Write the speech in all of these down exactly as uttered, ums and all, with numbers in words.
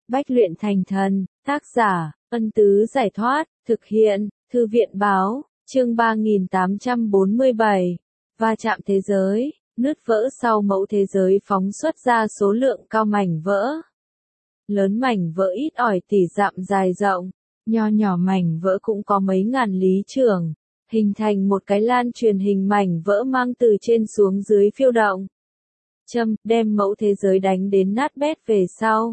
Bách luyện thành thần, tác giả, Ân Tứ Giải Thoát, thực hiện, Thư viện Báo, chương ba nghìn tám trăm bốn mươi bảy, va chạm thế giới, nứt vỡ sau mẫu thế giới phóng xuất ra số lượng cao mảnh vỡ. Lớn mảnh vỡ ít ỏi tỷ dặm dài rộng, nho nhỏ mảnh vỡ cũng có mấy ngàn lý trường, hình thành một cái lan truyền hình mảnh vỡ mang từ trên xuống dưới phiêu động. Châm, đem mẫu thế giới đánh đến nát bét về sau.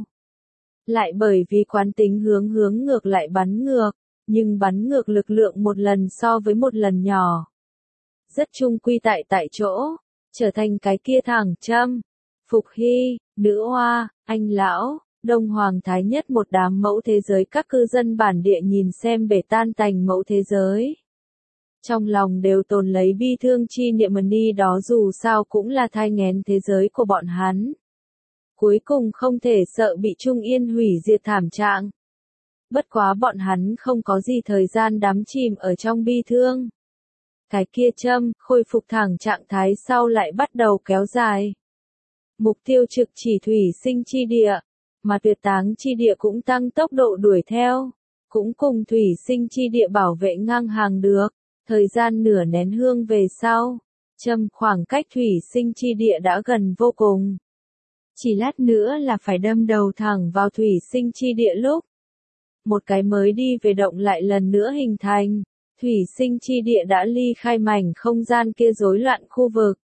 Lại bởi vì quán tính hướng hướng ngược lại bắn ngược, nhưng bắn ngược lực lượng một lần so với một lần nhỏ. Rất chung quy tại tại chỗ, trở thành cái kia thẳng châm. Phục Hy, Nữ Hoa, Anh Lão, Đông Hoàng Thái Nhất một đám mẫu thế giới các cư dân bản địa nhìn xem bể tan tành mẫu thế giới. Trong lòng đều tồn lấy bi thương chi niệm mần đi đó dù sao cũng là thai nghén thế giới của bọn hắn. Cuối cùng không thể sợ bị Trung Yên hủy diệt thảm trạng. Bất quá bọn hắn không có gì thời gian đắm chìm ở trong bi thương. Cái kia châm, khôi phục thẳng trạng thái sau lại bắt đầu kéo dài. Mục tiêu trực chỉ thủy sinh chi địa, mà tuyệt táng chi địa cũng tăng tốc độ đuổi theo, cũng cùng thủy sinh chi địa bảo vệ ngang hàng được. Thời gian nửa nén hương về sau, châm khoảng cách thủy sinh chi địa đã gần vô cùng. Chỉ lát nữa là phải đâm đầu thẳng vào thủy sinh chi địa lúc. Một cái mới đi về động lại lần nữa hình thành, thủy sinh chi địa đã ly khai mảnh không gian kia rối loạn khu vực.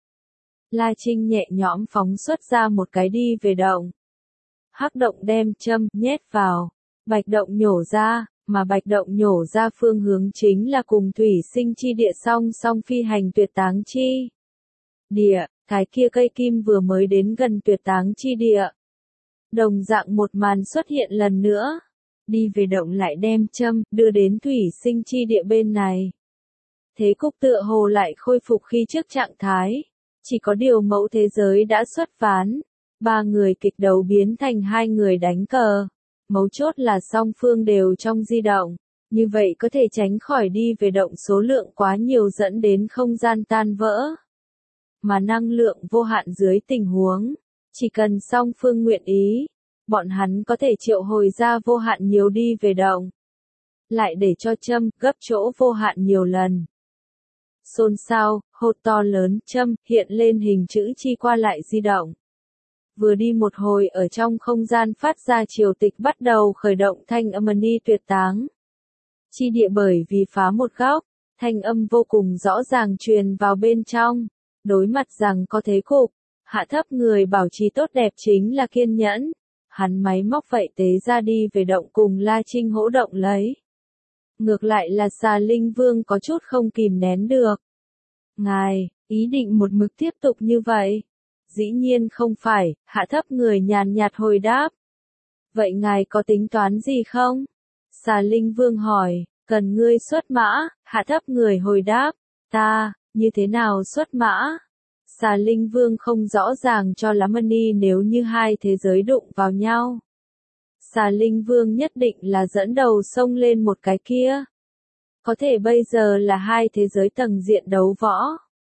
La Trinh nhẹ nhõm phóng xuất ra một cái đi về động. Hắc động đem châm nhét vào, bạch động nhổ ra, mà bạch động nhổ ra phương hướng chính là cùng thủy sinh chi địa song song phi hành tuyệt táng chi địa. Cái kia cây kim vừa mới đến gần tuyệt táng chi địa. Đồng dạng một màn xuất hiện lần nữa. Đi về động lại đem châm, đưa đến thủy sinh chi địa bên này. Thế cục tựa hồ lại khôi phục khi trước trạng thái. Chỉ có điều mẫu thế giới đã xuất ván. Ba người kịch đấu biến thành hai người đánh cờ. Mấu chốt là song phương đều trong di động. Như vậy có thể tránh khỏi đi về động số lượng quá nhiều dẫn đến không gian tan vỡ. Mà năng lượng vô hạn dưới tình huống, chỉ cần song phương nguyện ý, bọn hắn có thể triệu hồi ra vô hạn nhiều đi về động. Lại để cho châm gấp chỗ vô hạn nhiều lần. Xôn xao, hột to lớn châm hiện lên hình chữ chi qua lại di động. Vừa đi một hồi ở trong không gian phát ra triều tịch bắt đầu khởi động thanh âm ni tuyệt táng. Chi địa bởi vì phá một góc, thanh âm vô cùng rõ ràng truyền vào bên trong. Đối mặt rằng có thế cục, hạ thấp người bảo trì tốt đẹp chính là kiên nhẫn. Hắn máy móc vậy tế ra đi về động cùng La Trinh hỗ động lấy. Ngược lại là Xà Linh Vương có chút không kìm nén được. Ngài, ý định một mực tiếp tục như vậy? Dĩ nhiên không phải, hạ thấp người nhàn nhạt hồi đáp. Vậy ngài có tính toán gì không? Xà Linh Vương hỏi, cần ngươi xuất mã, hạ thấp người hồi đáp, ta. Như thế nào xuất mã? Xà Linh Vương không rõ ràng cho lắm đi nếu như hai thế giới đụng vào nhau. Xà Linh Vương nhất định là dẫn đầu xông lên một cái kia. Có thể bây giờ là hai thế giới tầng diện đấu võ.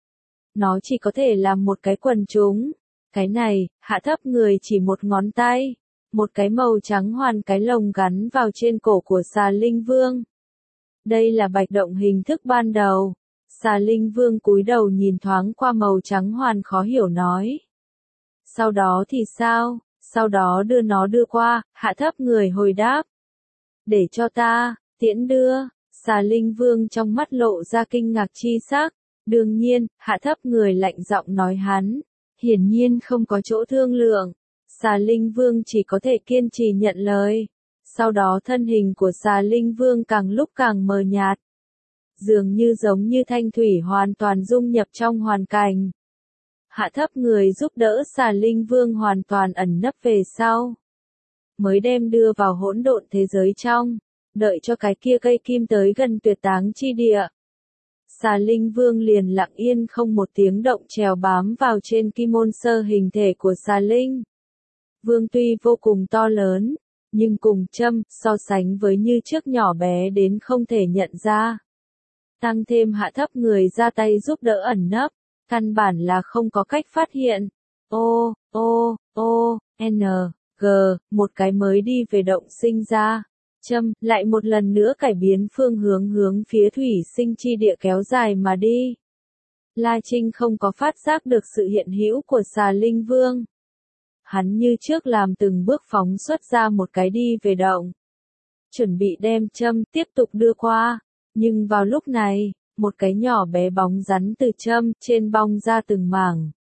Nó chỉ có thể là một cái quần chúng. Cái này, hạ thấp người chỉ một ngón tay. Một cái màu trắng hoàn cái lồng gắn vào trên cổ của Xà Linh Vương. Đây là bạch động hình thức ban đầu. Xà Linh Vương cúi đầu nhìn thoáng qua màu trắng hoàn khó hiểu nói. Sau đó thì sao? Sau đó đưa nó đưa qua, hạ thấp người hồi đáp. Để cho ta, tiễn đưa, Xà Linh Vương trong mắt lộ ra kinh ngạc chi sắc. Đương nhiên, hạ thấp người lạnh giọng nói hắn. Hiển nhiên không có chỗ thương lượng. Xà Linh Vương chỉ có thể kiên trì nhận lời. Sau đó thân hình của Xà Linh Vương càng lúc càng mờ nhạt. Dường như giống như thanh thủy hoàn toàn dung nhập trong hoàn cảnh. Hạ thấp người giúp đỡ Xà Linh Vương hoàn toàn ẩn nấp về sau. Mới đem đưa vào hỗn độn thế giới trong, đợi cho cái kia cây kim tới gần tuyệt táng chi địa. Xà Linh Vương liền lặng yên không một tiếng động trèo bám vào trên kim môn sơ hình thể của Xà Linh. Vương tuy vô cùng to lớn, nhưng cùng châm so sánh với như trước nhỏ bé đến không thể nhận ra. Tăng thêm hạ thấp người ra tay giúp đỡ ẩn nấp, căn bản là không có cách phát hiện. O, O, O, N, G, một cái mới đi về động sinh ra. Châm, lại một lần nữa cải biến phương hướng hướng phía thủy sinh chi địa kéo dài mà đi. La Trinh không có phát giác được sự hiện hữu của xà linh vương. Hắn như trước làm từng bước phóng xuất ra một cái đi về động. Chuẩn bị đem châm tiếp tục đưa qua. Nhưng vào lúc này, một cái nhỏ bé bóng rắn từ châm trên bong ra từng mảng.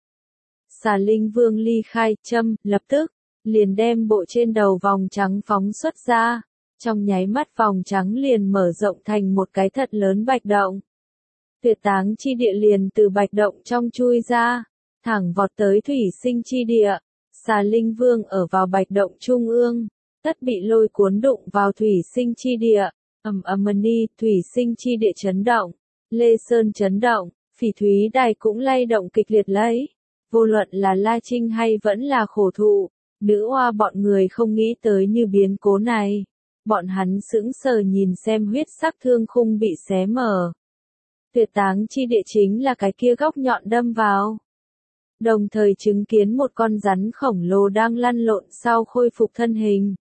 Xà linh vương ly khai châm, lập tức, liền đem bộ trên đầu vòng trắng phóng xuất ra. Trong nháy mắt vòng trắng liền mở rộng thành một cái thật lớn bạch động. Tuyệt táng chi địa liền từ bạch động trong chui ra, thẳng vọt tới thủy sinh chi địa. Xà linh vương ở vào bạch động trung ương, tất bị lôi cuốn đụng vào thủy sinh chi địa. Ầm ầm ni, thủy sinh chi địa chấn động, Lê Sơn chấn động, Phỉ Thúy Đài cũng lay động kịch liệt lấy. Vô luận là La Trinh hay vẫn là khổ thụ, nữ oa bọn người không nghĩ tới như biến cố này. Bọn hắn sững sờ nhìn xem huyết sắc thương khung bị xé mở. Tuyệt táng chi địa chính là cái kia góc nhọn đâm vào. Đồng thời chứng kiến một con rắn khổng lồ đang lăn lộn sau khôi phục thân hình.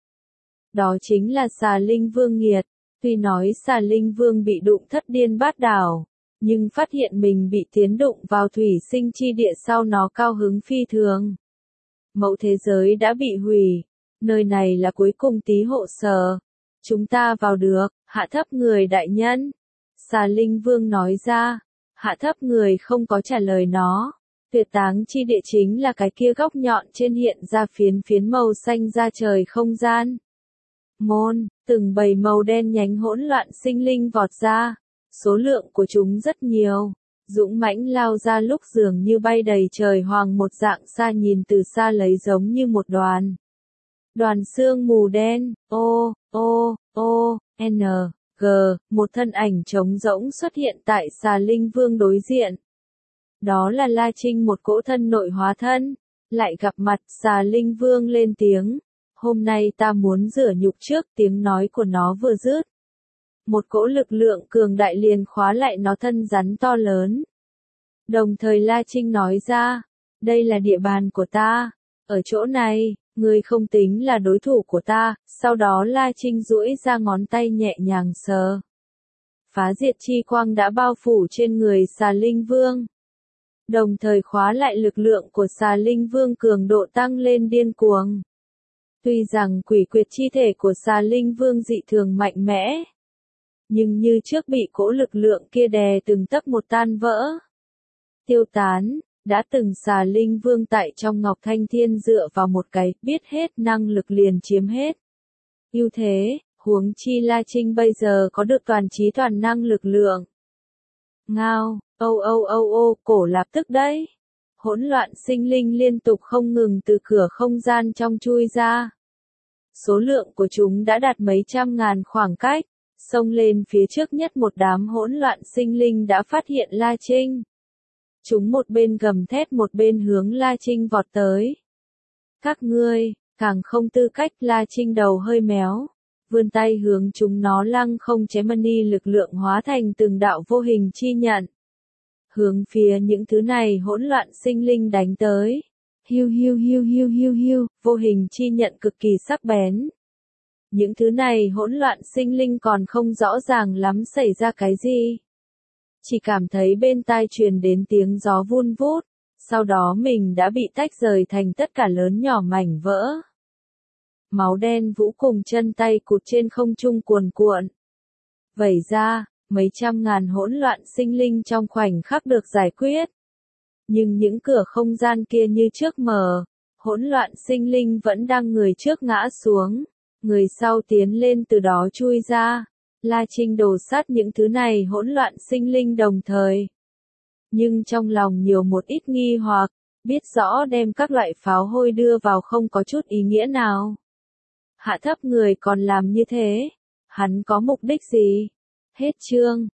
Đó chính là xà linh vương nghiệt. Tuy nói xà linh vương bị đụng thất điên bát đảo, nhưng phát hiện mình bị tiến đụng vào thủy sinh chi địa sau nó cao hứng phi thường. Mẫu thế giới đã bị hủy, nơi này là cuối cùng tí hộ sở. Chúng ta vào được, hạ thấp người đại nhân. Xà linh vương nói ra, hạ thấp người không có trả lời nó. Tuyệt táng chi địa chính là cái kia góc nhọn trên hiện ra phiến phiến màu xanh ra trời không gian. Môn, từng bầy màu đen nhánh hỗn loạn sinh linh vọt ra, số lượng của chúng rất nhiều, dũng mãnh lao ra lúc dường như bay đầy trời hoàng một dạng xa nhìn từ xa lấy giống như một đoàn. Đoàn sương mù đen, O, O, O, N, G, một thân ảnh trống rỗng xuất hiện tại xà linh vương đối diện. Đó là La Trinh một cỗ thân nội hóa thân, lại gặp mặt xà linh vương lên tiếng. Hôm nay ta muốn rửa nhục trước, tiếng nói của nó vừa dứt. Một cỗ lực lượng cường đại liền khóa lại nó thân rắn to lớn. Đồng thời La Trinh nói ra, đây là địa bàn của ta, ở chỗ này, ngươi không tính là đối thủ của ta. Sau đó La Trinh duỗi ra ngón tay nhẹ nhàng sờ. Phá diệt chi quang đã bao phủ trên người xà linh vương. Đồng thời khóa lại lực lượng của xà linh vương cường độ tăng lên điên cuồng. Tuy rằng quỷ quyệt chi thể của xà linh vương dị thường mạnh mẽ, nhưng như trước bị cỗ lực lượng kia đè từng tấc một tan vỡ. Tiêu tán, đã từng xà linh vương tại trong Ngọc Thanh Thiên dựa vào một cái biết hết năng lực liền chiếm hết. Ưu thế, huống chi La Trinh bây giờ có được toàn trí toàn năng lực lượng. Ngao, âu âu âu ô, cổ lập tức đấy. Hỗn loạn sinh linh liên tục không ngừng từ cửa không gian trong chui ra. Số lượng của chúng đã đạt mấy trăm ngàn khoảng cách, xông lên phía trước nhất một đám hỗn loạn sinh linh đã phát hiện La Trinh. Chúng một bên gầm thét một bên hướng La Trinh vọt tới. Các ngươi, càng không tư cách. La Trinh đầu hơi méo, vươn tay hướng chúng nó lăng không chém mani lực lượng hóa thành từng đạo vô hình chi nhận. Hướng phía những thứ này hỗn loạn sinh linh đánh tới. Hiu hiu hiu hiu hiu hiu, vô hình chi nhận cực kỳ sắc bén. Những thứ này hỗn loạn sinh linh còn không rõ ràng lắm xảy ra cái gì. Chỉ cảm thấy bên tai truyền đến tiếng gió vun vút, sau đó mình đã bị tách rời thành tất cả lớn nhỏ mảnh vỡ. Máu đen vũ cùng chân tay cụt trên không trung cuồn cuộn. Vẩy ra, mấy trăm ngàn hỗn loạn sinh linh trong khoảnh khắc được giải quyết. Nhưng những cửa không gian kia như trước mở, hỗn loạn sinh linh vẫn đang người trước ngã xuống, người sau tiến lên từ đó chui ra. La Trinh đổ sát những thứ này hỗn loạn sinh linh đồng thời. Nhưng trong lòng nhiều một ít nghi hoặc, biết rõ đem các loại pháo hôi đưa vào không có chút ý nghĩa nào. Hạ thấp người còn làm như thế, hắn có mục đích gì? Hết chương.